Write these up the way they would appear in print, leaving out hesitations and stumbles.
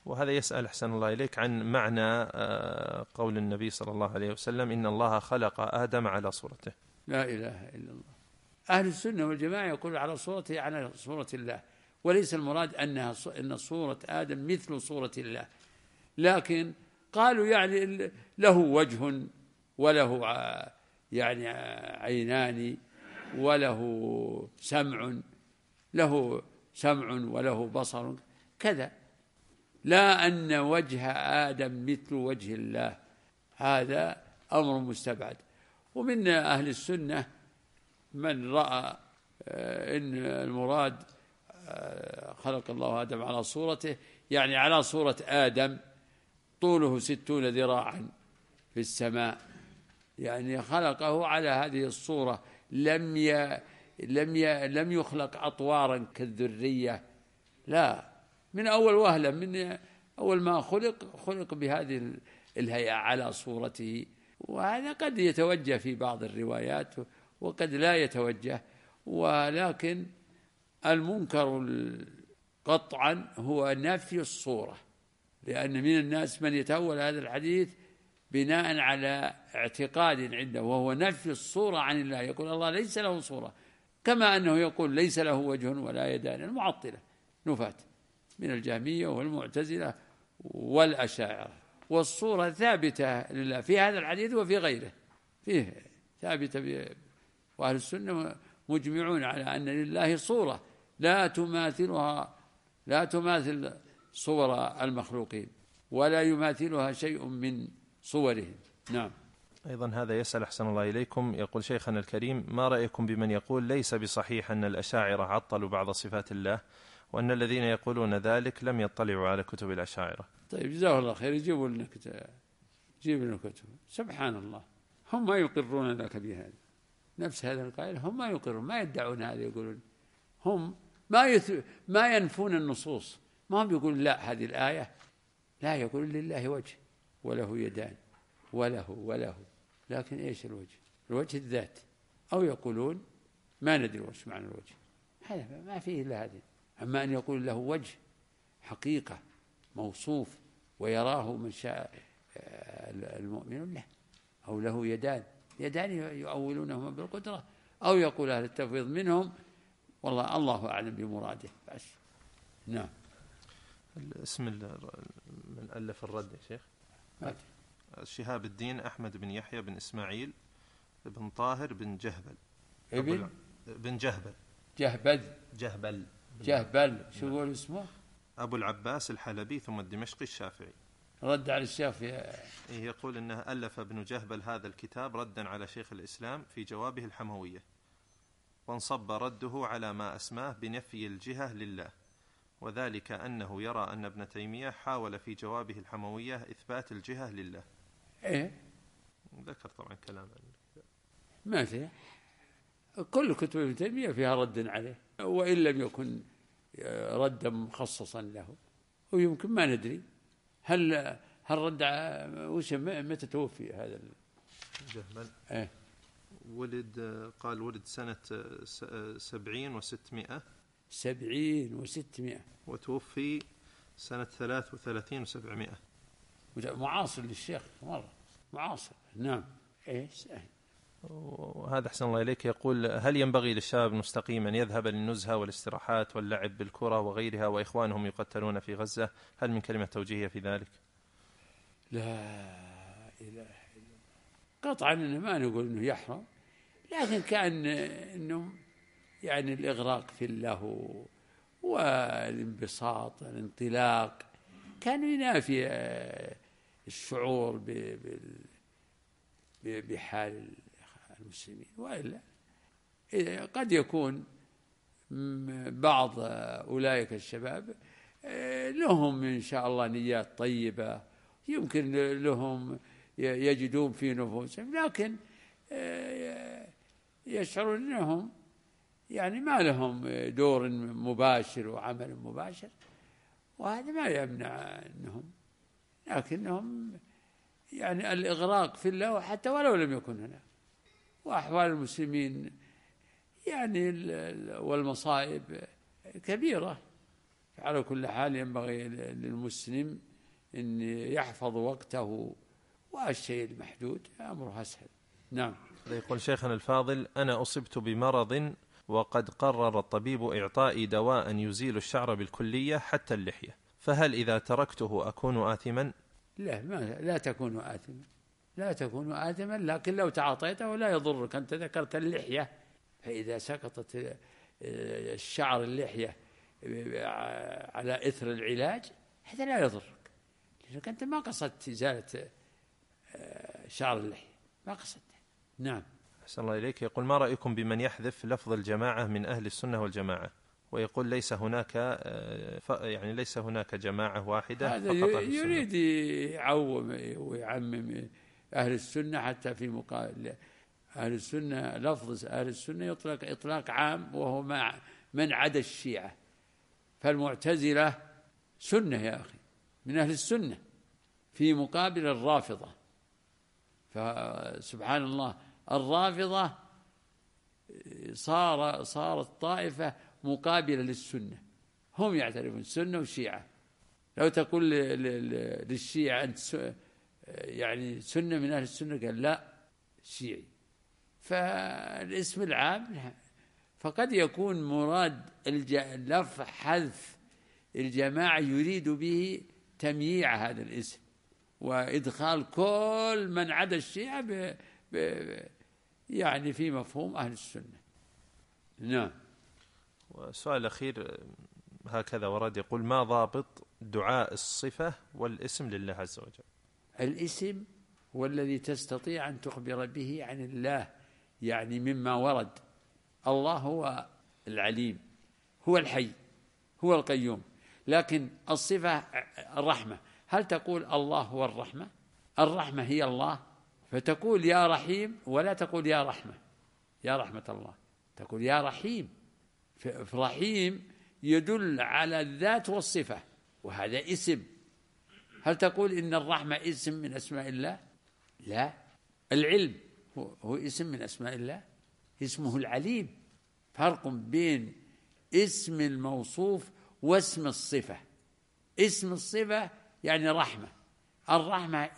وهذا يسأل أحسن الله إليك عن معنى قول النبي صلى الله عليه وسلم إن الله خلق آدم على صورته. لا إله إلا الله. أهل السنة والجماعة يقول على صورته، على صورة الله، وليس المراد أن صورة آدم مثل صورة الله، لكن قالوا يعني له وجه وله يعني عينان وله سمع، له سمع وله بصر كذا، لا أن وجه آدم مثل وجه الله، هذا أمر مستبعد. ومن أهل السنة من رأى إن المراد خلق الله آدم على صورته، يعني على صورة آدم طوله 60 ذراعا في السماء، يعني خلقه على هذه الصورة، لم يخلق أطوارا كالذرية، لا، من أول وهلة، من أول ما خلق بهذه الهيئة على صورته. وهذا قد يتوجه في بعض الروايات وقد لا يتوجه، ولكن المنكر قطعا هو نفي الصورة، لأن من الناس من يتأول هذا الحديث بناء على اعتقاد عنده، وهو نفي الصورة عن الله، يقول الله ليس له صورة، كما أنه يقول ليس له وجه ولا يدان. المعطلة نفاة من الجهمية والمعتزلة والأشاعرة. والصورة ثابتة لله في هذا الحديث وفي غيره، فيه ثابتة، وأهل السنة مجمعون على أن لله صورة لا تماثل صور المخلوقين ولا يماثلها شيء من صورهم. نعم. أيضا هذا يسأل أحسن الله إليكم، يقول شيخنا الكريم ما رأيكم بمن يقول ليس بصحيح أن الأشاعرة عطلوا بعض صفات الله، وأن الذين يقولون ذلك لم يطلعوا على كتب الأشاعرة؟ طيب جزاه الله خير، جيبوا لنا كتب. سبحان الله، هم ما يقرون لك بهذا، نفس هذا القائل هم ما يقرون، ما يدعون هذا، يقولون هم ما ينفون النصوص، ما هم يقولون لا هذه الآية لا، يقولون لله وجه وله يدان وله، لكن إيش الوجه؟ الوجه الذات، أو يقولون ما ندري وش معنى الوجه، هذا ما فيه إلا هذه. أما أن يقول له وجه حقيقة موصوف ويراه من شاء المؤمن له، أو له يدان يؤولونهما بالقدرة، أو يقول أهل التفويض منهم والله الله أعلم بمراده بس. نعم. اسم من ألف الرد يا شيخ؟ شهاب الدين أحمد بن يحيى بن إسماعيل بن طاهر بن جهبل بن جهبل شو يقول اسمه؟ أبو العباس الحلبي ثم الدمشقي الشافعي. رد على الشافعي. يقول إنه ألف ابن جهبل هذا الكتاب ردا على شيخ الإسلام في جوابه الحموية، وانصب رده على ما أسماه بنفي الجهة لله، وذلك أنه يرى أن ابن تيمية حاول في جوابه الحموية إثبات الجهة لله. ذكر طبعا كلام ما فيه، كل كتب ابن تيمية فيها رد عليه، وإن لم يكن ردا مخصصا له، ويمكن ما ندري هل رد متى توفي هذا جهبل؟ ولد سنة 70 و600 وتوفي سنة 33 و700. معاصر للشيخ مرة، معاصر. نعم. وهذا أحسن الله إليك يقول هل ينبغي للشباب المستقيم أن يذهب للنزهة والاستراحات واللعب بالكرة وغيرها وإخوانهم يقتلون في غزة؟ هل من كلمة توجيهية في ذلك؟ لا إله إلا الله. قطعا ما نقول أنه يحرم، لكن كان أنه يعني الإغراق في اللهو والانبساط الانطلاق كان ينافي الشعور بحال المسلمين. وإلا قد يكون بعض أولئك الشباب لهم إن شاء الله نيات طيبة، يمكن لهم يجدون في نفوسهم، لكن يشعرون أنهم يعني ما لهم دور مباشر وعمل مباشر، وهذا ما يمنع أنهم، لكنهم يعني الإغراق في الله حتى ولو لم يكن هنا. وأحوال المسلمين يعني والمصائب كبيرة، على كل حال ينبغي للمسلم أن يحفظ وقته، والشيء المحدود أمره أسهل. نعم. يقول شيخنا الفاضل: أنا أصبت بمرض وقد قرر الطبيب إعطائي دواء يزيل الشعر بالكلية حتى اللحية، فهل إذا تركته أكون آثما؟ لا تكون آثما، لا تكون آثما، لكن لو تعاطيته لا يضرك. أنت ذكرت اللحية، فإذا سقطت الشعر اللحية على إثر العلاج هذا لا يضرك، لأنك أنت ما قصدت إزالة شعر اللحية، ما قصدت. نعم. أحسن الله إليك. يقول: ما رأيكم بمن يحذف لفظ الجماعة من أهل السنة والجماعة، ويقول ليس هناك جماعة واحدة، هذا يريد يعوم ويعمم أهل السنة، حتى في مقابل أهل السنة لفظ أهل السنة يطلق إطلاق عام، وهو من عدا الشيعة. فالمعتزلة سنة يا أخي من أهل السنة في مقابل الرافضة. فسبحان الله، الرافضة صارت طائفة مقابلة للسنة، هم يعترفون السنة والشيعة. لو تقول للشيعة أنت يعني سنة من أهل السنة، قال لا شيعي. فالاسم العام، فقد يكون مراد لفظ حذف الجماعة يريد به تمييع هذا الاسم وإدخال كل من عدا الشيعة يعني في مفهوم أهل السنة. نعم. والسؤال الأخير هكذا ورد، يقول: ما ضابط دعاء الصفة والاسم لله عز وجل؟ الاسم هو الذي تستطيع أن تخبر به عن الله، يعني مما ورد. الله هو العليم، هو الحي، هو القيوم. لكن الصفة الرحمة، هل تقول الله هو الرحمة؟ الرحمة هي الله، فتقول يا رحيم، ولا تقول يا رحمة، يا رحمة الله، تقول يا رحيم. فرحيم يدل على الذات والصفة، وهذا اسم. هل تقول إن الرحمة اسم من أسماء الله؟ لا. العلم هو اسم من أسماء الله، اسمه العليم. فرق بين اسم الموصوف واسم الصفة. اسم الصفة يعني رحمة، الرحمة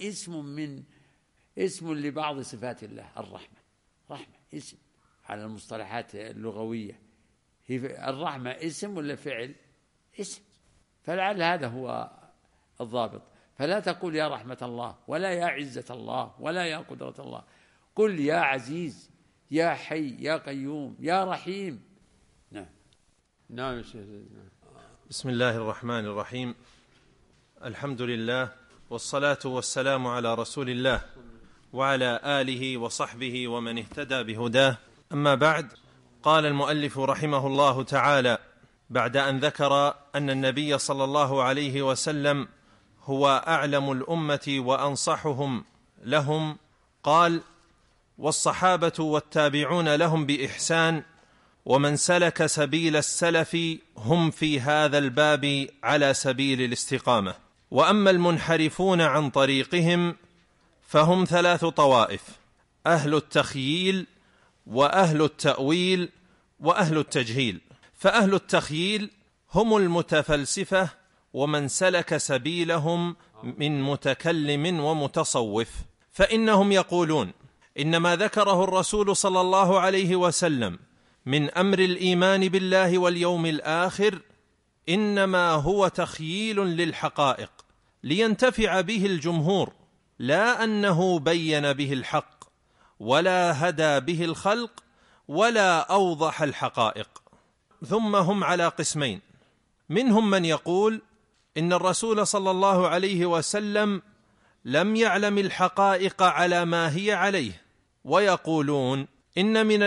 اسم لبعض صفات الله. رحمة اسم على المصطلحات اللغوية. الرحمة اسم ولا فعل؟ اسم. فلعل هذا هو الضابط. فلا تقول يا رحمة الله، ولا يا عزة الله، ولا يا قدرة الله. قل يا عزيز، يا حي، يا قيوم، يا رحيم. نعم. نعم. بسم الله الرحمن الرحيم. الحمد لله، والصلاة والسلام على رسول الله وعلى آله وصحبه ومن اهتدى بهداه. أما بعد، قال المؤلف رحمه الله تعالى بعد أن ذكر أن النبي صلى الله عليه وسلم هو أعلم الأمة وأنصحهم لهم، قال: والصحابة والتابعون لهم بإحسان ومن سلك سبيل السلف هم في هذا الباب على سبيل الاستقامة. وأما المنحرفون عن طريقهم فهم 3 طوائف: أهل التخييل، وأهل التأويل، وأهل التجهيل. فأهل التخييل هم المتفلسفة، ومن سلك سبيلهم من متكلم ومتصوف، فإنهم يقولون إن ما ذكره الرسول صلى الله عليه وسلم من أمر الإيمان بالله واليوم الآخر إنما هو تخييل للحقائق لينتفع به الجمهور، لا أنه بين به الحق ولا هدى به الخلق ولا أوضح الحقائق. ثم هم على قسمين: منهم من يقول إن الرسول صلى الله عليه وسلم لم يعلم الحقائق على ما هي عليه، ويقولون إن من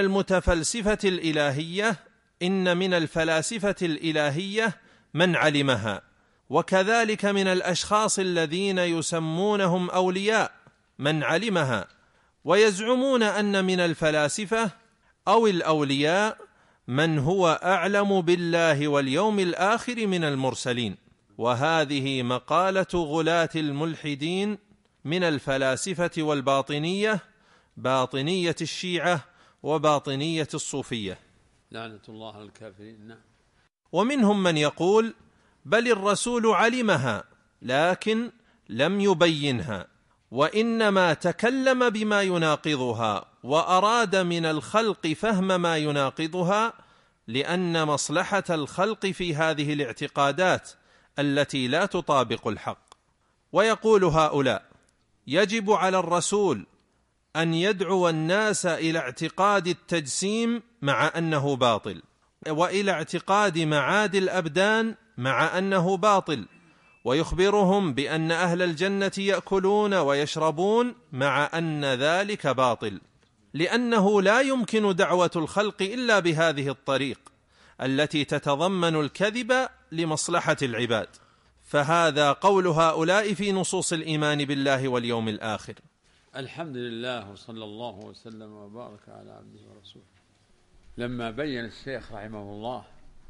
الفلاسفة الإلهية من علمها، وكذلك من الأشخاص الذين يسمونهم أولياء من علمها، ويزعمون أن من الفلاسفة أو الأولياء من هو أعلم بالله واليوم الآخر من المرسلين. وهذه مقالة غلاة الملحدين من الفلاسفة والباطنية، باطنية الشيعة وباطنية الصوفية، لعنة الله على الكافرين. ومنهم من يقول بل الرسول علمها لكن لم يبينها، وإنما تكلم بما يناقضها وأراد من الخلق فهم ما يناقضها، لأن مصلحة الخلق في هذه الاعتقادات التي لا تطابق الحق. ويقول هؤلاء: يجب على الرسول أن يدعو الناس إلى اعتقاد التجسيم مع أنه باطل، وإلى اعتقاد معاد الأبدان مع أنه باطل، ويخبرهم بأن أهل الجنة يأكلون ويشربون مع أن ذلك باطل، لأنه لا يمكن دعوة الخلق إلا بهذه الطريق التي تتضمن الكذب لمصلحة العباد. فهذا قول هؤلاء في نصوص الإيمان بالله واليوم الآخر. الحمد لله، وصلى الله وسلم وبارك على عبده ورسوله. لما بين الشيخ رحمه الله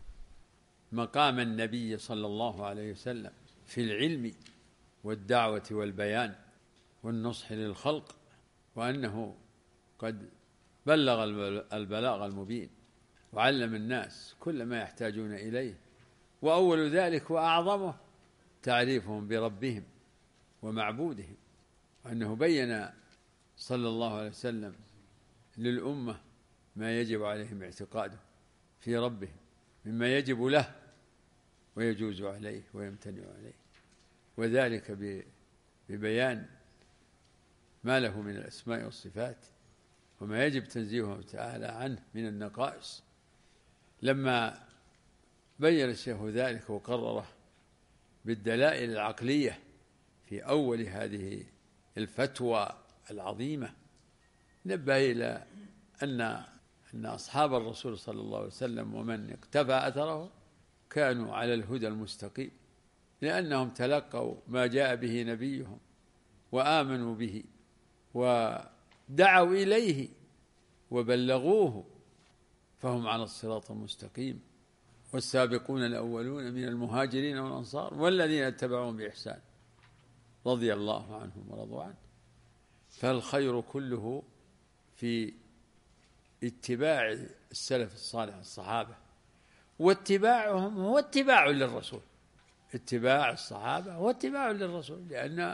مقام النبي صلى الله عليه وسلم في العلم والدعوة والبيان والنصح للخلق، وأنه قد بلغ البلاغ المبين وعلم الناس كل ما يحتاجون إليه، وأول ذلك وأعظمه تعريفهم بربهم ومعبودهم، وأنه بين صلى الله عليه وسلم للأمة ما يجب عليهم اعتقاده في ربهم مما يجب له ويجوز عليه ويمتنع عليه، وذلك ببيان ما له من الأسماء والصفات وما يجب تنزيهه تعالى عنه من النقائص. لما بين الشيخ ذلك وقرره بالدلائل العقلية في أول هذه الفتوى العظيمة، نبه إلى أن أصحاب الرسول صلى الله عليه وسلم ومن اقتفى أثره كانوا على الهدى المستقيم، لأنهم تلقوا ما جاء به نبيهم وآمنوا به ودعوا إليه وبلغوه، فهم على الصراط المستقيم. والسابقون الأولون من المهاجرين والأنصار والذين اتبعوهم بإحسان رضي الله عنهم ورضوا عنه. فالخير كله في اتباع السلف الصالح الصحابة، واتباعهم هو اتباع للرسول. اتباع الصحابة هو اتباع للرسول،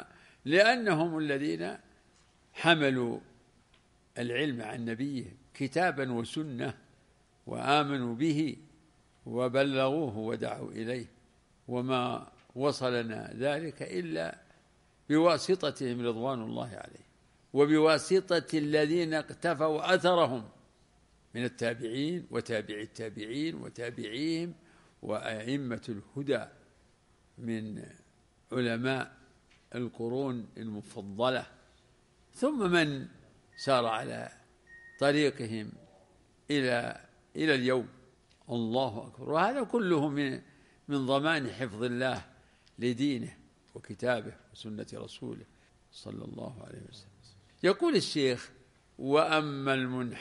لأنهم الذين حملوا العلم عن نبيهم كتابا وسنة وآمنوا به وبلغوه ودعوا إليه، وما وصلنا ذلك إلا بواسطتهم رضوان الله عليه، وبواسطة الذين اقتفوا أثرهم من التابعين وتابع التابعين وتابعيهم وأئمة الهدى من علماء القرون المفضلة، ثم من سار على طريقهم إلى اليوم. الله أكبر. وهذا كله من ضمان حفظ الله لدينه وكتابه وسنة رسوله صلى الله عليه وسلم. يقول الشيخ: وأما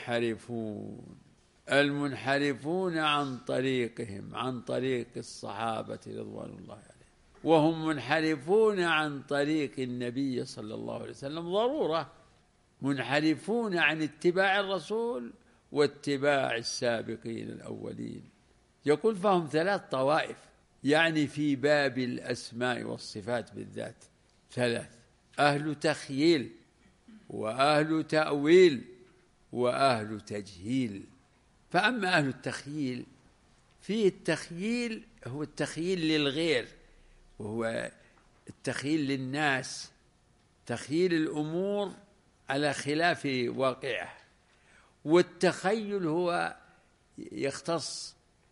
المنحرفون عن طريقهم، عن طريق الصحابة رضوان الله عليهم، وهم منحرفون عن طريق النبي صلى الله عليه وسلم ضرورة، منحرفون عن اتباع الرسول واتباع السابقين الأولين. يقول: فهم 3 طوائف، يعني في باب الأسماء والصفات بالذات 3: أهل تخييل، وأهل تأويل، وأهل تجهيل. فأما أهل التخييل، فيه التخييل هو التخييل للغير، وهو التخييل للناس، تخييل الأمور على خلاف واقعه. والتخيل هو يختص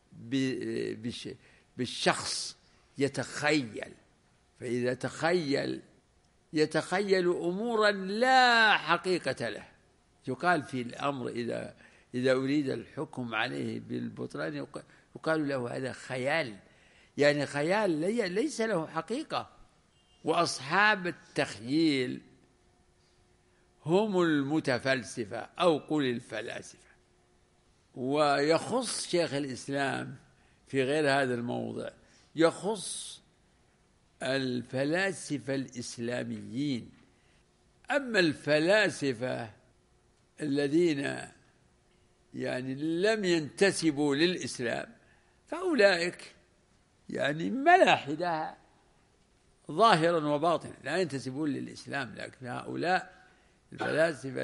بالشخص، يتخيل، فإذا يتخيل أمورا لا حقيقة له. يقال في الأمر إذا أريد الحكم عليه بالبطلان يقال له هذا خيال، يعني خيال ليس له حقيقة. وأصحاب التخييل هم المتفلسفة أو قل الفلاسفة. ويخص شيخ الإسلام في غير هذا الموضع، يخص الفلاسفة الإسلاميين. أما الفلاسفة الذين يعني لم ينتسبوا للإسلام فأولئك يعني ملاحدة ظاهرا وباطنا لا ينتسبون للإسلام، لكن هؤلاء الفلاسفة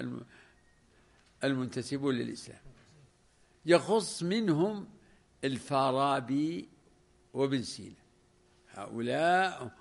المنتسبون للإسلام يخص منهم الفارابي وابن سينا. هؤلاء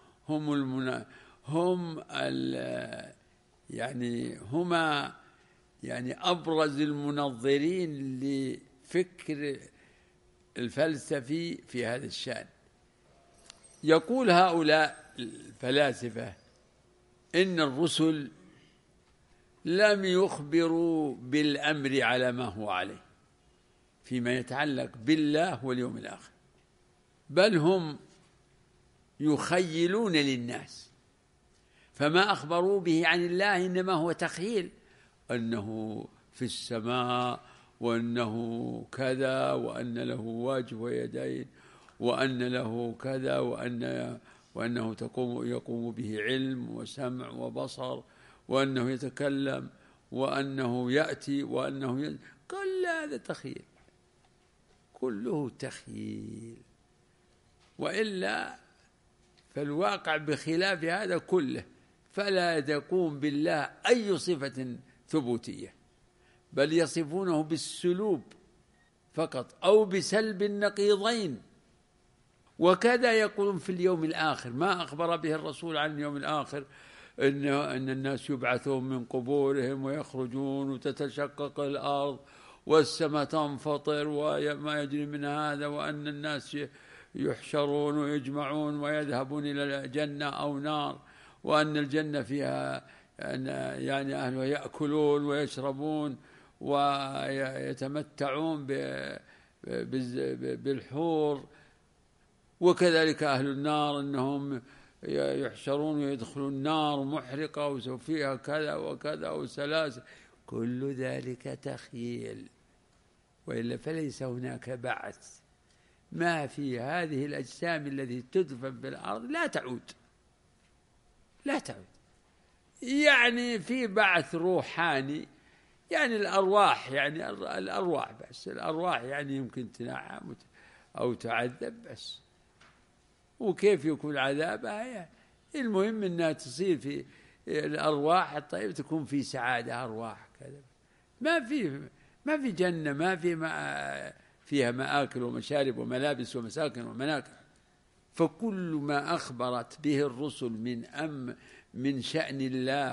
هما أبرز المنظرين لفكر الفلسفي في هذا الشأن. يقول هؤلاء الفلاسفة إن الرسل لم يخبروا بالأمر على ما هو عليه فيما يتعلق بالله واليوم الآخر، بل هم يخيلون للناس، فما أخبروا به عن الله إنما هو تخيل، أنه في السماء وأنه كذا وأن له وجه ويدين وأن له كذا وأنه يقوم به علم وسمع وبصر وأنه يتكلم وأنه يأتي وأنه كل هذا تخيل، كله تخيل، وإلا فالواقع بخلاف هذا كله، فلا تقوم بالله أي صفة ثبوتية، بل يصفونه بالسلوب فقط أو بسلب النقيضين. وكذا يقولون في اليوم الآخر، ما أخبر به الرسول عن اليوم الآخر أن الناس يبعثون من قبورهم ويخرجون وتتشقق الأرض والسماء تنفطر وما يجري من هذا، وأن الناس يحشرون ويجمعون ويذهبون إلى الجنة أو نار، وأن الجنة فيها أهلها يأكلون ويشربون ويتمتعون بالحور، وكذلك أهل النار أنهم يحشرون ويدخلون النار محرقة وفيها كذا وكذا وسلاسل، كل ذلك تخيل، وإلا فليس هناك بعث. ما في هذه الأجسام التي تدفن بالأرض لا تعود، في بعث روحاني، الأرواح الأرواح بس، الأرواح يمكن تنعم أو تعذب بس، وكيف يكون عذابها المهم أنها تصير في الأرواح الطيبة تكون في سعادة، أرواح كذا، ما في جنة، ما فيها مآكل ومشارب وملابس ومساكن ومناكح. فكل ما أخبرت به الرسل من شأن الله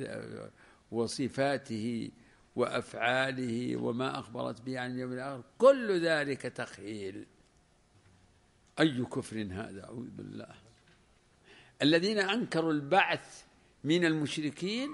وصفاته وأفعاله وما أخبرت به عن اليوم الآخر كل ذلك تخيل. أي كفر هذا، أعوذ بالله. الذين أنكروا البعث من المشركين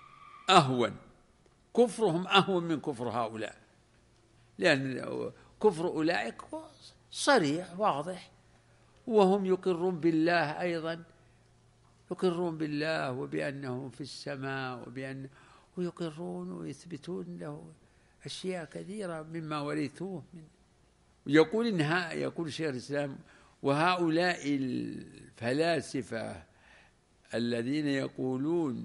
كفرهم أهون من كفر هؤلاء، لأن كفر أولئك صريح واضح، وهم يقرون بالله أيضا، يقرون بالله وبأنه في السماء ويقرون ويثبتون له أشياء كثيرة مما ورثوه منه. يقول شيخ الإسلام: وهؤلاء الفلاسفة الذين يقولون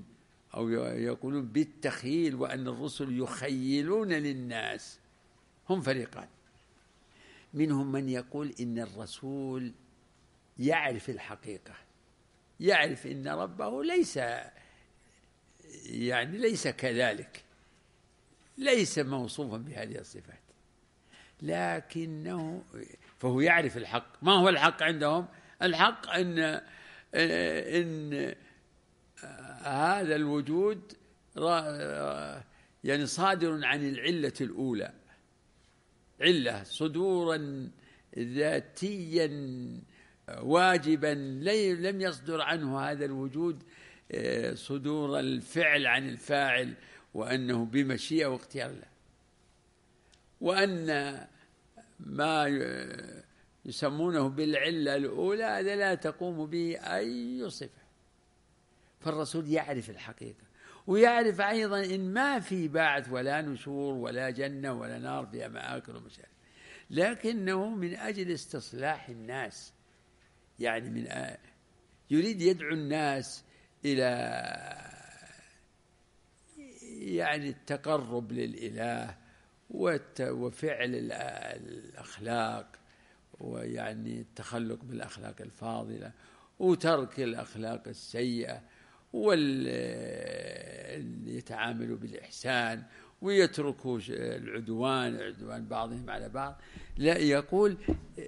بالتخيل وأن الرسل يخيلون للناس هم فريقان. منهم من يقول إن الرسول يعرف الحقيقة، يعرف إن ربه ليس كذلك، ليس موصوفا بهذه الصفات، لكنه فهو يعرف الحق. ما هو الحق عندهم؟ الحق أن هذا الوجود صادر عن العلة الأولى، علة صدورا ذاتيا واجبا، لم يصدر عنه هذا الوجود صدور الفعل عن الفاعل، وأنه بمشيئة واختيار الله، وأن ما يسمونه بالعلة الأولى هذا لا تقوم به أي صفة. فالرسول يعرف الحقيقة، ويعرف أيضا إن ما في بعث ولا نشور ولا جنة ولا نار فيها مآكل ومشارب، لكنه من أجل استصلاح الناس، يريد يدعو الناس إلى التقرب للإله وفعل الأخلاق ويعني التخلق بالأخلاق الفاضلة وترك الأخلاق السيئة، يتعاملوا بالإحسان ويتركوا عدوان بعضهم على بعض. لا، يقول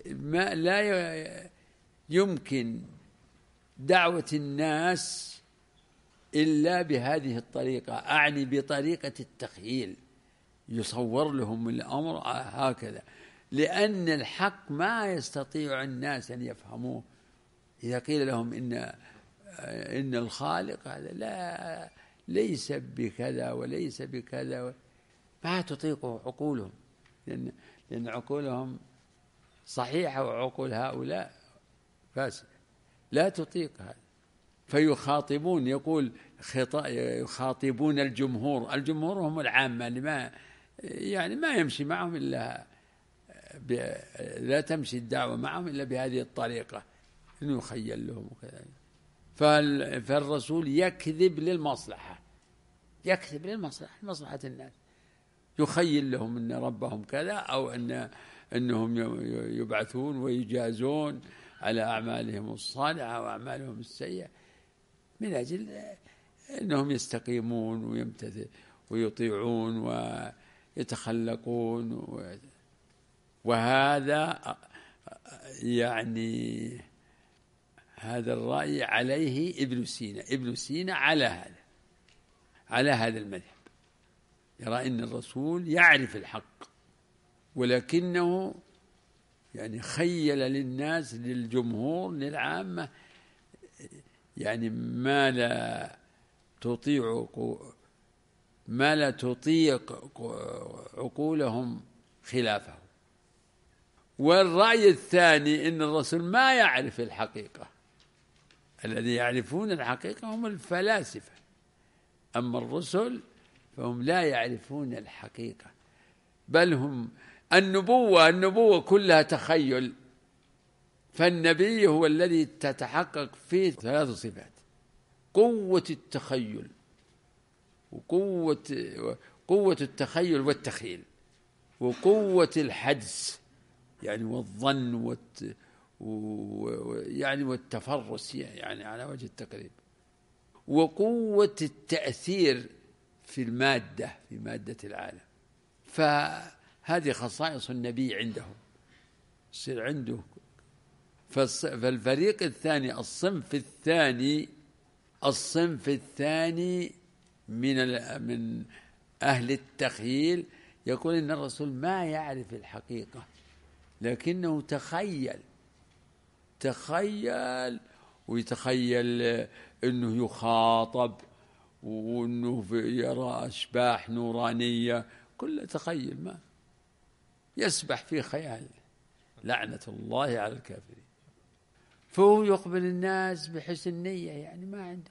لا يمكن دعوة الناس إلا بهذه الطريقة، أعني بطريقة التخييل، يصور لهم الأمر هكذا، لأن الحق ما يستطيع الناس أن يفهموه. إذا قيل لهم إن الخالق هذا لا ليس بكذا وليس بكذا، ما تطيقه عقولهم، لأن عقولهم صحيحة وعقول هؤلاء فاسدة لا تطيق هذا. فيخاطبون، يقول يخاطبون الجمهور هم العامة اللي ما يمشي معهم إلا لا تمشي الدعوة معهم إلا بهذه الطريقة، إنه يخيل لهم وكذا. فالرسول يكذب للمصلحة، مصلحة الناس، يخيل لهم أن ربهم كذا، أو أنهم يبعثون ويجازون على أعمالهم الصالحة وأعمالهم السيئة، من أجل أنهم يستقيمون ويطيعون ويتخلقون. وهذا يعني هذا الرأي عليه ابن سينا على هذا المذهب، يرى أن الرسول يعرف الحق، ولكنه يعني خيل للناس، للجمهور، للعامة، يعني ما لا تطيق عقولهم خلافه. والرأي الثاني أن الرسول ما يعرف الحقيقة، الذي يعرفون الحقيقة هم الفلاسفة، أما الرسل فهم لا يعرفون الحقيقة، بل هم النبوة كلها تخيل. فالنبي هو الذي تتحقق فيه 3 صفات: قوة التخيل، قوة التخيل والتخيل، وقوة الحدس يعني والظن يعني والتفرس يعني على وجه التقريب، وقوة التأثير في مادة العالم. فهذه خصائص النبي عنده، يصير عنده. فالفريق الثاني، الصنف الثاني من أهل التخيل، يقول إن الرسول ما يعرف الحقيقة، لكنه تخيل ويتخيل أنه يخاطب، وأنه يرى أشباح نورانية، كله تخيل، ما يسبح في خيال، لعنة الله على الكافرين. فهو يقبل الناس بحسن نية، يعني ما عنده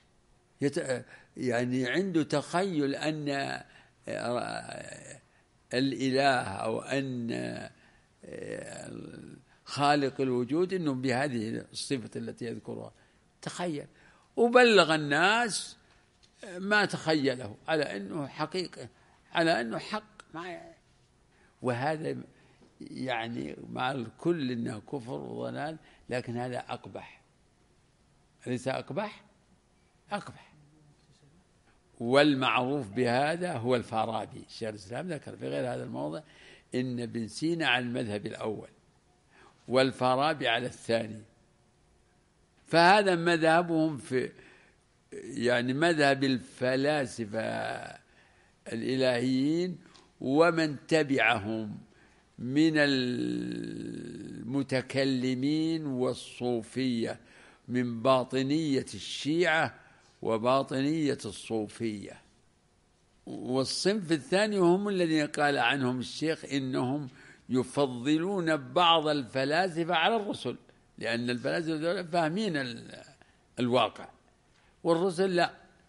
يعني عنده تخيل أن الإله أو أن خالق الوجود إنه بهذه الصفة التي يذكرها، تخيل، وبلغ الناس ما تخيله على أنه حقيقة، على أنه حق. وهذا يعني مع الكل إنه كفر وضلال، لكن هذا أقبح، ليس أقبح. والمعروف بهذا هو الفارابي. شيخ الإسلام ذكر في غير هذا الموضع إن ابن سينا على المذهب الأول والفارابي على الثاني، فهذا مذهبهم في يعني مذهب الفلاسفة الإلهيين ومن تبعهم من المتكلمين والصوفية، من باطنية الشيعة وباطنية الصوفية. والصنف الثاني هم الذين قال عنهم الشيخ إنهم يفضلون بعض الفلاسفة على الرسل، لأن الفلاسفة فاهمين الواقع، والرسل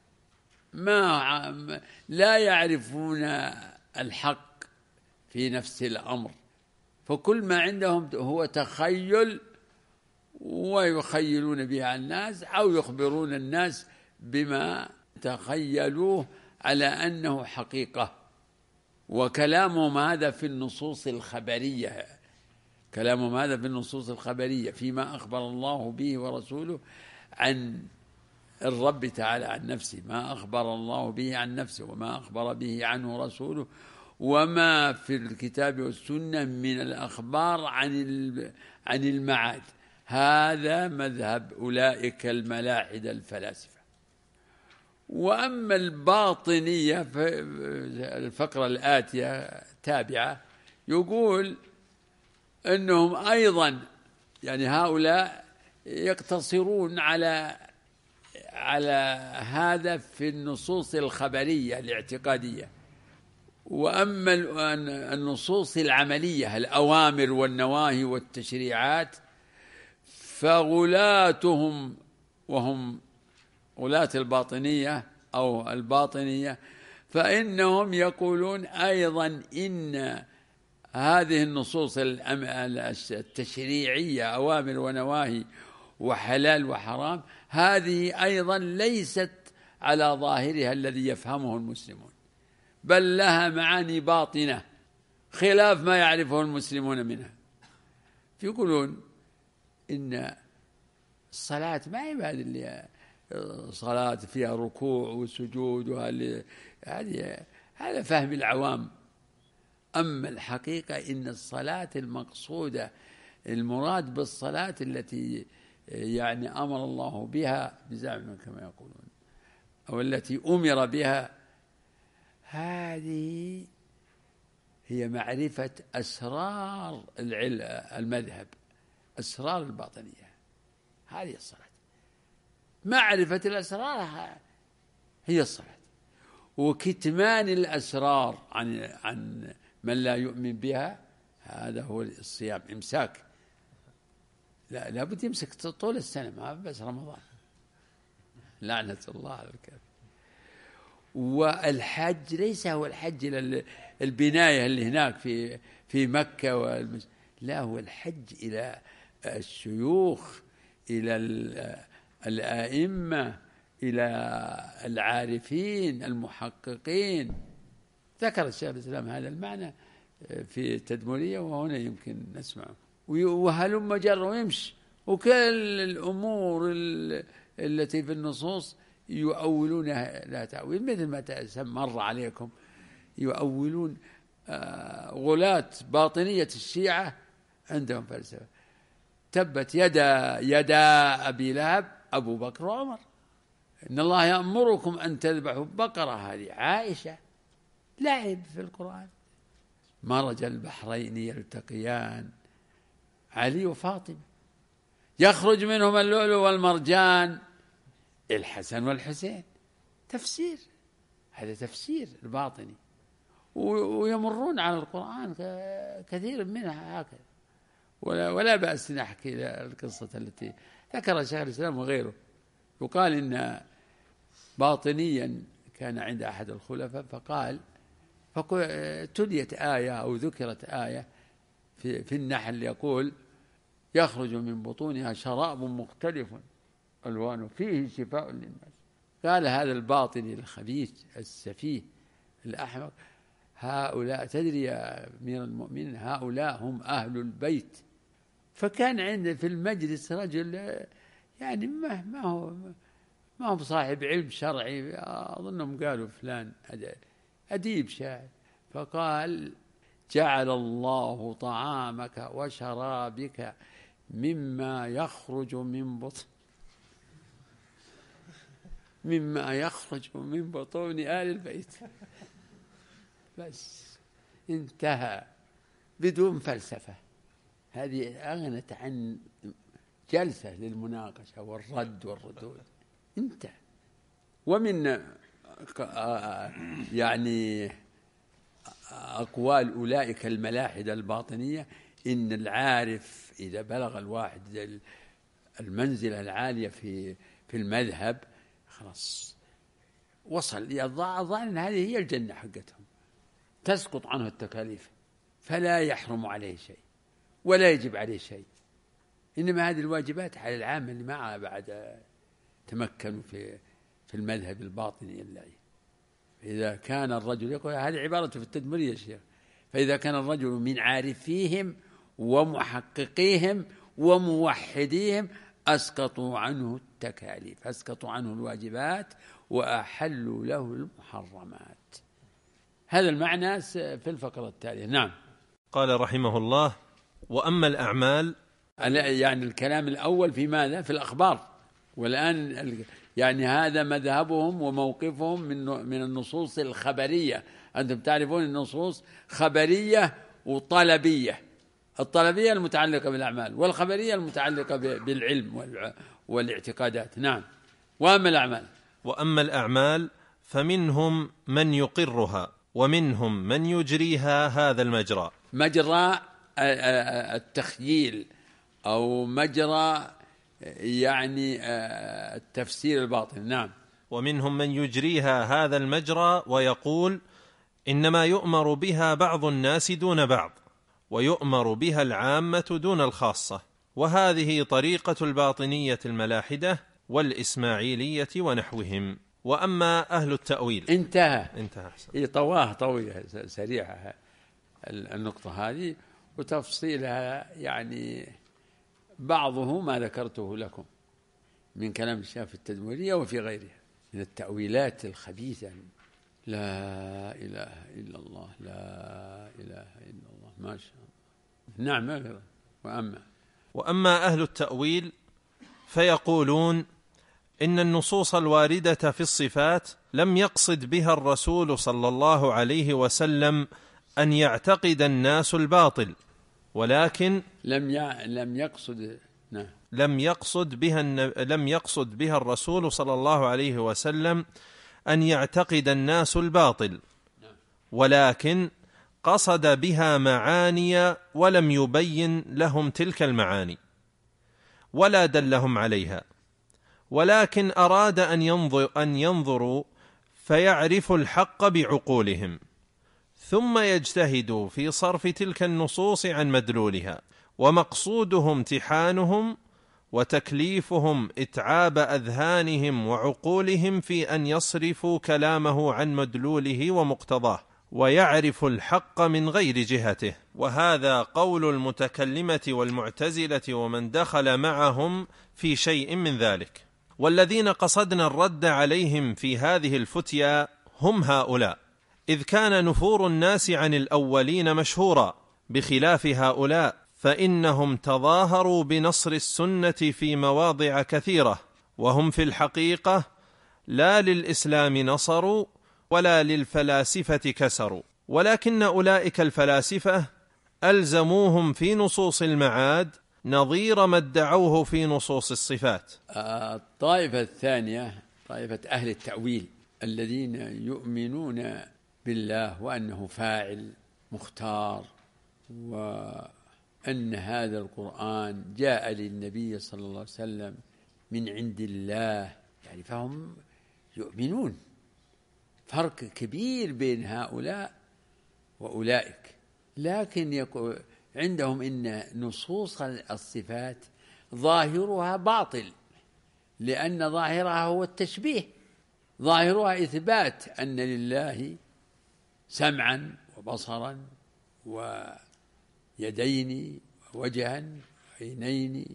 لا يعرفون الحق في نفس الأمر، فكل ما عندهم هو تخيل، ويخيلون به على الناس أو يخبرون الناس بما تخيلوه على أنه حقيقة. وكلامهم هذا في النصوص الخبرية، كلامهم هذا في النصوص الخبرية فيما أخبر الله به ورسوله عن الرب تعالى عن نفسه، ما أخبر الله به عن نفسه وما أخبر به عنه رسوله، وما في الكتاب والسنة من الأخبار عن المعاد. هذا مذهب أولئك الملاحدة الفلاسفة. وأما الباطنية في الفقرة الآتية تابعة يقول أنهم أيضا يعني هؤلاء يقتصرون على هذا في النصوص الخبرية الاعتقادية. وأما النصوص العملية الأوامر والنواهي والتشريعات فغلاتهم وهم غلاة الباطنية أو الباطنية فإنهم يقولون أيضا إن هذه النصوص التشريعية أوامر ونواهي وحلال وحرام هذه أيضا ليست على ظاهرها الذي يفهمه المسلمون، بل لها معاني باطنة خلاف ما يعرفه المسلمون منها. يقولون إن الصلاة ما هي هذه اللي صلاة فيها ركوع وسجود هذا فهم العوام. أما الحقيقة إن الصلاة المقصودة المراد بالصلاة التي يعني أمر الله بها بزعمهم كما يقولون أو التي أمر بها، هذه هي معرفة أسرار المذهب، أسرار الباطنية. هذه الصلاة، معرفة الأسرار هي الصلاة. وكتمان الأسرار عن من لا يؤمن بها هذا هو الصيام، إمساك. لا بد يمسك طول السنة، ما بس رمضان، لعنة الله على الكافر. والحج ليس هو الحج إلى البناية اللي هناك في مكة لا، هو الحج إلى الشيوخ، إلى الآئمة، إلى العارفين المحققين. ذكر الشيخ الإسلام هذا المعنى في التدمرية وهنا يمكن نسمعه. وهلم جر ويمشي، وكل الأمور التي في النصوص يؤولونها لا تأويل، مثل ما مر عليكم يؤولون. غلاة باطنية الشيعة عندهم فلسفة، تبت يدا أبي لهب أبو بكر وعمر، إن الله يأمركم أن تذبحوا بقرة. هذه عائشة، لعب في القرآن. مرج البحرين يلتقيان، علي وفاطمة، يخرج منهما اللؤلؤ والمرجان، الحسن والحسين. تفسير، هذا تفسير الباطني. ويمرون على القرآن كثير منها هكذا. ولا بأس نحكي القصة التي ذكرها شيخ الإسلام وغيره. يقال إن باطنيا كان عند أحد الخلفاء فقال تليت آية أو ذكرت آية في النحل يقول يخرج من بطونها شراب مختلف ألوانه فيه شفاء للناس. قال هذا الباطني الخبيث السفيه الأحمق، هؤلاء تدري يا أمير المؤمنين هؤلاء هم أهل البيت. فكان عنده في المجلس رجل يعني ما هو بصاحب علم شرعي، أظنهم قالوا فلان أديب شاعر، فقال جعل الله طعامك وشرابك مما يخرج من بطون آل البيت. بس انتهى بدون فلسفة. هذه أغنت عن جلسة للمناقشة والرد والردود، انتهى. ومن يعني أقوال أولئك الملاحدة الباطنية إن العارف إذا بلغ الواحد المنزلة العالية في المذهب خلاص وصل، يظن هذه هي الجنة حقتهم، تسقط عنه التكاليف، فلا يحرم عليه شيء ولا يجب عليه شيء. إنما هذه الواجبات على العامة اللي معها بعد تمكنوا في المذهب الباطني اللعين. إذا كان الرجل، يقول هذه عبارة في التدمرية يا شيخ، فإذا كان الرجل من عارفيهم ومحققيهم وموحديهم أسقطوا عنه التكاليف، أسقطوا عنه الواجبات وأحلوا له المحرمات. هذا المعنى في الفقرة التالية. نعم. قال رحمه الله: وأما يعني الكلام الأول في ماذا؟ في الأخبار. والآن يعني هذا مذهبهم وموقفهم من النصوص الخبرية. أنتم تعرفون النصوص خبرية وطلبية. الطلبية المتعلقة بالأعمال، والخبرية المتعلقة بالعلم والاعتقادات. نعم. وأما الأعمال فمنهم من يقرها ومنهم من يجريها هذا المجرى، مجرى التخييل أو مجرى يعني التفسير الباطن. نعم. ومنهم من يجريها هذا المجرى ويقول إنما يؤمر بها بعض الناس دون بعض، ويؤمر بها العامة دون الخاصة، وهذه طريقة الباطنية الملاحدة والإسماعيلية ونحوهم. وأما أهل التأويل. انتهى. طواها طويلة سريعة النقطة هذه، وتفصيلها يعني بعضه ما ذكرته لكم من كلام الشيخ في التدمرية وفي غيرها من التأويلات الخبيثة. لا إله إلا الله، لا إله إلا الله، ما شاء الله. نعم. وأما أهل التأويل فيقولون إن النصوص الواردة في الصفات لم يقصد بها الرسول صلى الله عليه وسلم أن يعتقد الناس الباطل، ولكن لم يقصد بها الرسول صلى الله عليه وسلم أن يعتقد الناس الباطل، ولكن قصد بها معاني ولم يبين لهم تلك المعاني ولا دلهم عليها، ولكن أراد أن ينظروا فيعرفوا الحق بعقولهم، ثم يجتهدوا في صرف تلك النصوص عن مدلولها، ومقصوده امتحانهم وتكليفهم إتعاب أذهانهم وعقولهم في أن يصرفوا كلامه عن مدلوله ومقتضاه، ويعرفوا الحق من غير جهته. وهذا قول المتكلمة والمعتزلة ومن دخل معهم في شيء من ذلك. والذين قصدنا الرد عليهم في هذه الفتيا هم هؤلاء، إذ كان نفور الناس عن الأولين مشهورا، بخلاف هؤلاء فإنهم تظاهروا بنصر السنة في مواضع كثيرة، وهم في الحقيقة لا للإسلام نصروا ولا للفلاسفة كسروا، ولكن أولئك الفلاسفة ألزموهم في نصوص المعاد نظير ما ادعوه في نصوص الصفات. الطائفة الثانية طائفة أهل التأويل الذين يؤمنون بالله وأنه فاعل مختار، وأن هذا القرآن جاء للنبي صلى الله عليه وسلم من عند الله، يعني فهم يؤمنون. فرق كبير بين هؤلاء وأولئك. لكن عندهم إن نصوص الصفات ظاهرها باطل، لأن ظاهرها هو التشبيه، ظاهرها إثبات أن لله سمعا وبصرا ويدين ووجها وعينين،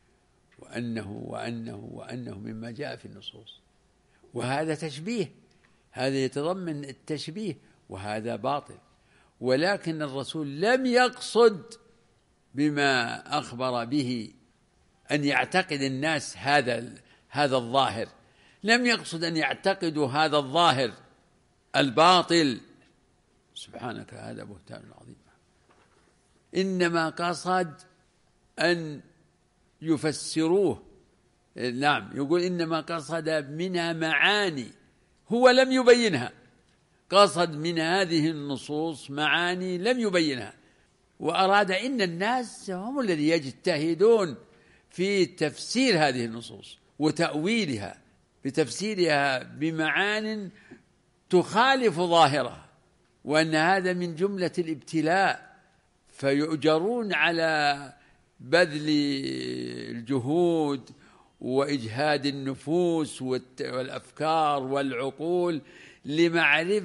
وأنه مما جاء في النصوص، وهذا تشبيه، هذا يتضمن التشبيه، وهذا باطل. ولكن الرسول لم يقصد بما أخبر به أن يعتقد الناس هذا الظاهر، لم يقصد أن يعتقدوا هذا الظاهر الباطل، سبحانك هذا بهتان عظيم. إنما قصد أن يفسروه. نعم، يقول إنما قصد منها معاني هو لم يبينها، قصد من هذه النصوص معاني لم يبينها، وأراد إن الناس هم الذين يجتهدون في تفسير هذه النصوص وتأويلها، بتفسيرها بمعان تخالف ظاهرها، وأن هذا من جملة الابتلاء، فيؤجرون على بذل الجهود وإجهاد النفوس والأفكار والعقول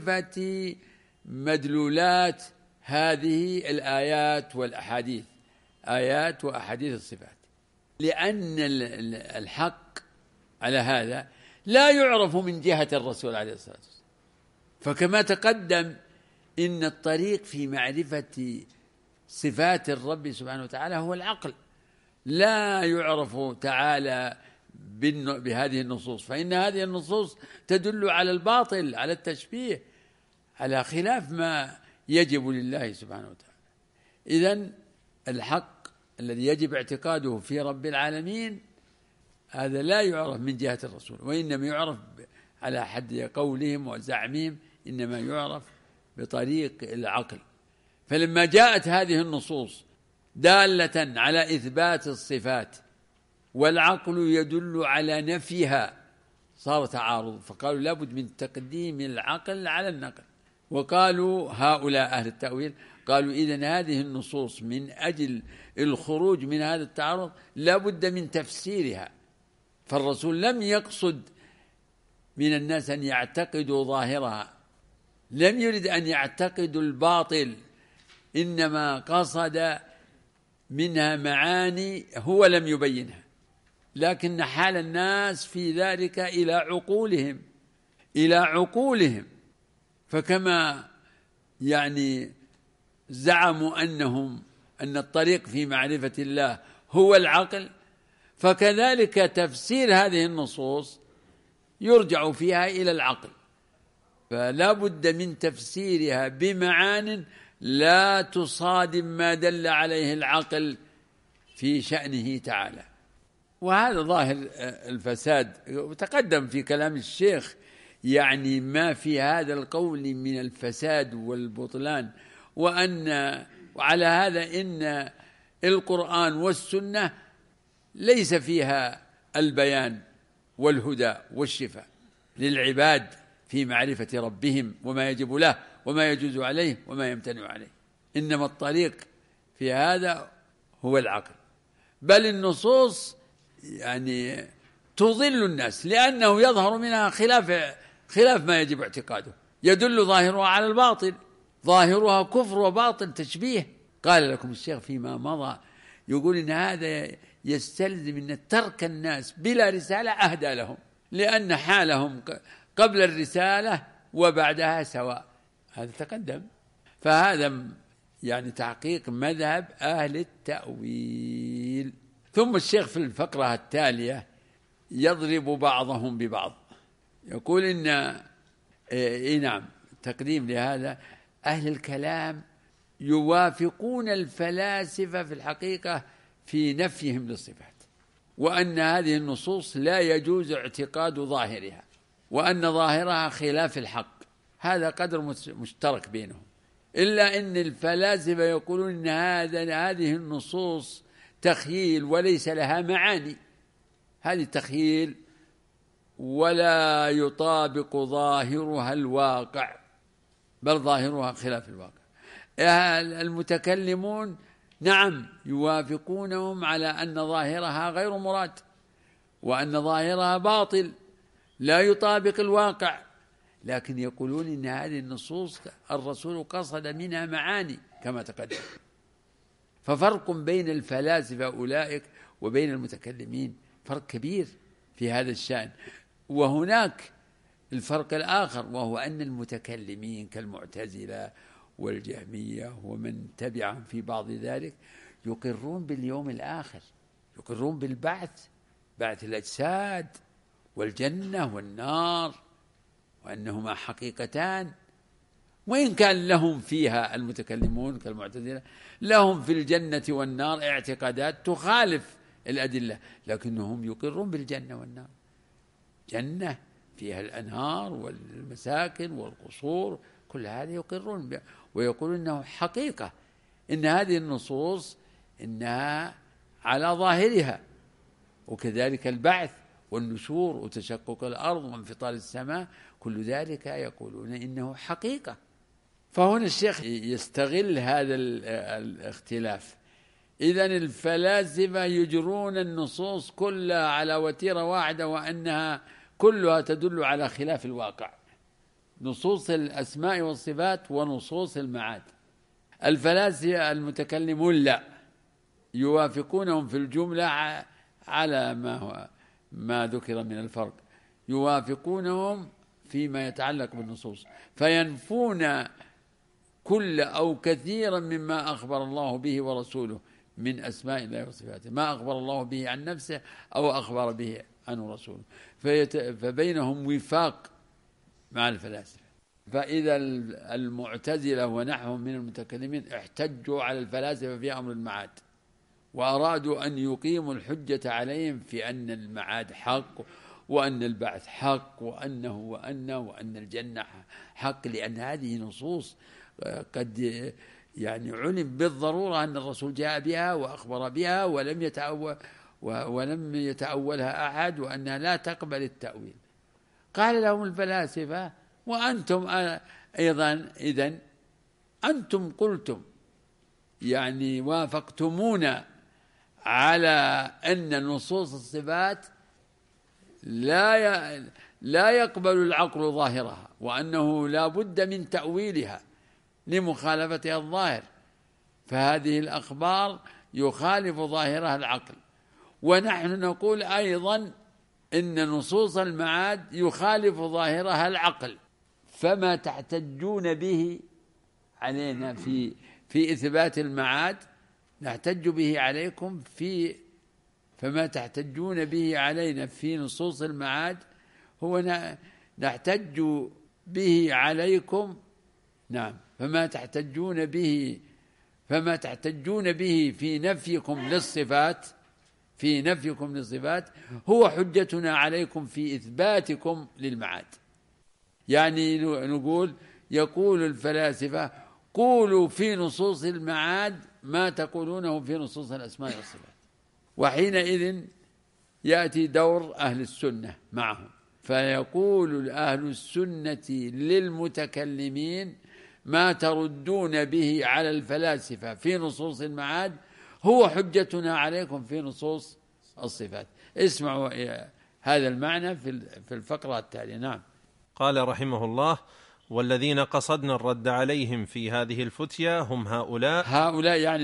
لمعرفة مدلولات هذه الآيات والأحاديث. آيات وأحاديث الصفات، لأن الحق على هذا لا يعرف من جهة الرسول عليه الصلاة والسلام. فكما تقدم إن الطريق في معرفة صفات الرب سبحانه وتعالى هو العقل، لا يعرف تعالى بهذه النصوص، فإن هذه النصوص تدل على الباطل، على التشبيه، على خلاف ما يجب لله سبحانه وتعالى. إذن الحق الذي يجب اعتقاده في رب العالمين هذا لا يعرف من جهة الرسول، وإنما يعرف على حد قولهم وزعمهم، إنما يعرف بطريق العقل. فلما جاءت هذه النصوص دالة على إثبات الصفات والعقل يدل على نفيها صار تعارض، فقالوا لابد من تقديم العقل على النقل. وقالوا هؤلاء أهل التأويل قالوا إذن هذه النصوص من أجل الخروج من هذا التعارض لابد من تفسيرها، فالرسول لم يقصد من الناس أن يعتقدوا ظاهرها، لم يرد أن يعتقدوا الباطل، إنما قصد منها معاني هو لم يبينها، لكن حال الناس في ذلك إلى عقولهم. فكما زعموا أن الطريق في معرفة الله هو العقل، فكذلك تفسير هذه النصوص يرجع فيها إلى العقل، فلا بد من تفسيرها بمعان لا تصادم ما دل عليه العقل في شأنه تعالى. وهذا ظاهر الفساد، وتقدم في كلام الشيخ ما في هذا القول من الفساد والبطلان، وعلى هذا إن القرآن والسنة ليس فيها البيان والهدى والشفاء للعباد في معرفة ربهم وما يجب له وما يجوز عليه وما يمتنع عليه، إنما الطريق في هذا هو العقل. بل النصوص تضل الناس، لأنه يظهر منها خلاف ما يجب اعتقاده، يدل ظاهرها على الباطل، ظاهرها كفر وباطل تشبيه. قال لكم الشيخ فيما مضى يقول إن هذا يستلزم أن ترك الناس بلا رسالة أهدى لهم، لأن حالهم قبل الرسالة وبعدها سواء، هذا تقدم. فهذا تحقيق مذهب أهل التأويل. ثم الشيخ في الفقرة التالية يضرب بعضهم ببعض، يقول نعم تقديم لهذا أهل الكلام يوافقون الفلاسفة في الحقيقة في نفيهم للصفات، وأن هذه النصوص لا يجوز اعتقاد ظاهرها، وأن ظاهرها خلاف الحق، هذا قدر مشترك بينهم. إلا أن الفلاسفة يقولون أن هذه النصوص تخيل وليس لها معاني، هذه تخيل ولا يطابق ظاهرها الواقع، بل ظاهرها خلاف الواقع. المتكلمون نعم يوافقونهم على أن ظاهرها غير مراد، وأن ظاهرها باطل لا يطابق الواقع، لكن يقولون إن هذه النصوص الرسول قصد منها معاني كما تقدم. ففرق بين الفلاسفة أولئك وبين المتكلمين فرق كبير في هذا الشأن. وهناك الفرق الآخر، وهو أن المتكلمين كالمعتزلة والجهمية ومن تبعهم في بعض ذلك يقرون باليوم الآخر، يقرون بالبعث، بعث الأجساد والجنة والنار، وأنهما حقيقتان، وإن كان لهم فيها المتكلمون كالمعتزلة لهم في الجنة والنار اعتقادات تخالف الأدلة، لكنهم يقرون بالجنة والنار، جنة فيها الأنهار والمساكن والقصور، كل هذا يقرون ويقولون إنه حقيقة، إن هذه النصوص إنها على ظاهرها، وكذلك البعث والنشور وتشقق الأرض وانفطار السماء، كل ذلك يقولون إنه حقيقة. فهنا الشيخ يستغل هذا الاختلاف. إذن الفلاسفة يجرون النصوص كلها على وتيرة واحدة، وأنها كلها تدل على خلاف الواقع، نصوص الأسماء والصفات ونصوص المعاد. الفلاسفة المتكلمون لا، يوافقونهم في الجملة على ما ذكر من الفرق، يوافقونهم فيما يتعلق بالنصوص، فينفون كل أو كثيرا مما أخبر الله به ورسوله من أسماء الله وصفاته، ما أخبر الله به عن نفسه أو أخبر به عنه رسوله، فبينهم وفاق مع الفلاسفة. فإذا المعتزلة ونحوهم من المتكلمين احتجوا على الفلاسفة في أمر المعاد، وأرادوا أن يقيموا الحجة عليهم في أن المعاد حق، وأن البعث حق، وأن الجنة حق، لأن هذه نصوص قد يعني علم بالضرورة أن الرسول جاء بها وأخبر بها ولم يتأولها أحد، وأنها لا تقبل التأويل. قال لهم الفلاسفة: وأنتم أيضا إذن أنتم قلتم يعني وافقتمونا على أن نصوص الصفات لا يقبل العقل ظاهرها، وأنه لا بد من تأويلها لمخالفتها الظاهر، فهذه الأخبار يخالف ظاهرها العقل. ونحن نقول أيضا إن نصوص المعاد يخالف ظاهرها العقل، فما تحتجون به علينا في إثبات المعاد نحتج به عليكم فما تحتجون به علينا في نصوص المعاد هو نحتج به عليكم. نعم، فما تحتجون به في نفيكم للصفات هو حجتنا عليكم في إثباتكم للمعاد. يعني يقول الفلاسفة: قولوا في نصوص المعاد ما تقولونه في نصوص الأسماء والصفات. وحينئذ يأتي دور أهل السنة معهم، فيقول أهل السنة للمتكلمين: ما تردون به على الفلاسفة في نصوص المعاد هو حجتنا عليكم في نصوص الصفات. اسمعوا هذا المعنى في الفقرة التالية. نعم. قال رحمه الله: والذين قصدنا الرد عليهم في هذه الفتية هم هؤلاء يعني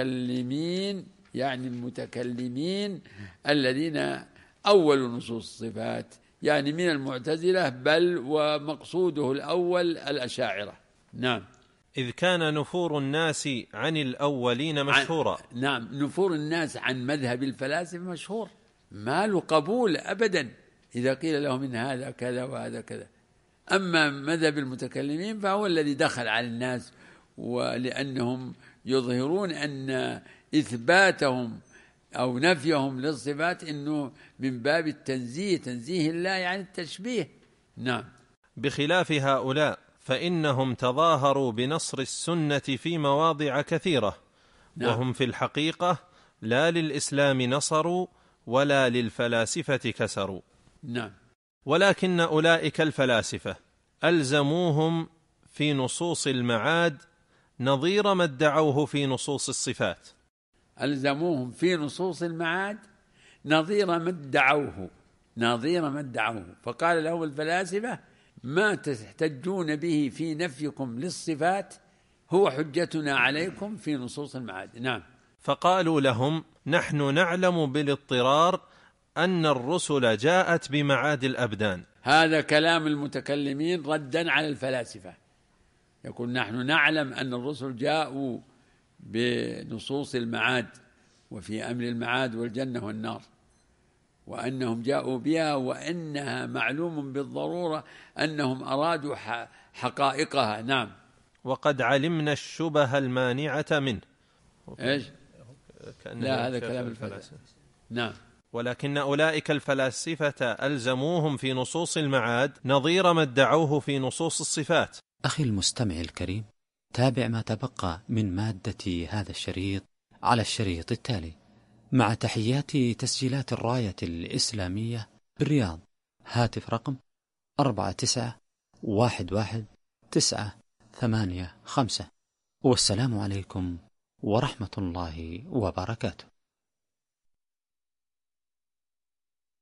المتكلمين الذين أولوا نصوص الصفات، يعني من المعتزلة، بل ومقصوده الأول الأشاعرة. نعم. إذ كان نفور الناس عن الأولين مشهورا. نعم، نفور الناس عن مذهب الفلاسفة مشهور، ما له قبول أبدا إذا قيل لهم إن هذا كذا وهذا كذا. أما مذهب المتكلمين فهو الذي دخل على الناس، ولأنهم يظهرون أن إثباتهم أو نفيهم للصفات إنه من باب تنزيه الله يعني التشبيه. نعم. بخلاف هؤلاء فإنهم تظاهروا بنصر السنة في مواضع كثيرة. نعم. وهم في الحقيقة لا للإسلام نصروا ولا للفلاسفة كسروا. نعم. ولكن أولئك الفلاسفة ألزموهم في نصوص المعاد نظير ما ادعوه في نصوص الصفات. ألزموهم في نصوص المعاد نظير ما ادعوه، فقال لهم الفلاسفة: ما تحتجون به في نفيكم للصفات هو حجتنا عليكم في نصوص المعاد. نعم. فقالوا لهم: نحن نعلم بالاضطرار أن الرسل جاءت بمعاد الأبدان. هذا كلام المتكلمين ردا على الفلاسفة، يقول: نحن نعلم أن الرسل جاءوا بنصوص المعاد وفي أمر المعاد والجنة والنار، وأنهم جاءوا بها، وأنها معلوم بالضرورة أنهم أرادوا حقائقها. نعم. وقد علمنا الشبه المانعة منه. إيش؟ لا، هذا كلام الفلاسفة. نعم. ولكن أولئك الفلاسفة ألزموهم في نصوص المعاد نظير ما ادعوه في نصوص الصفات. أخي المستمع الكريم، تابع ما تبقى من مادة هذا الشريط على الشريط التالي، مع تحيات تسجيلات الراية الإسلامية بالرياض. هاتف رقم 49111985. والسلام عليكم ورحمة الله وبركاته.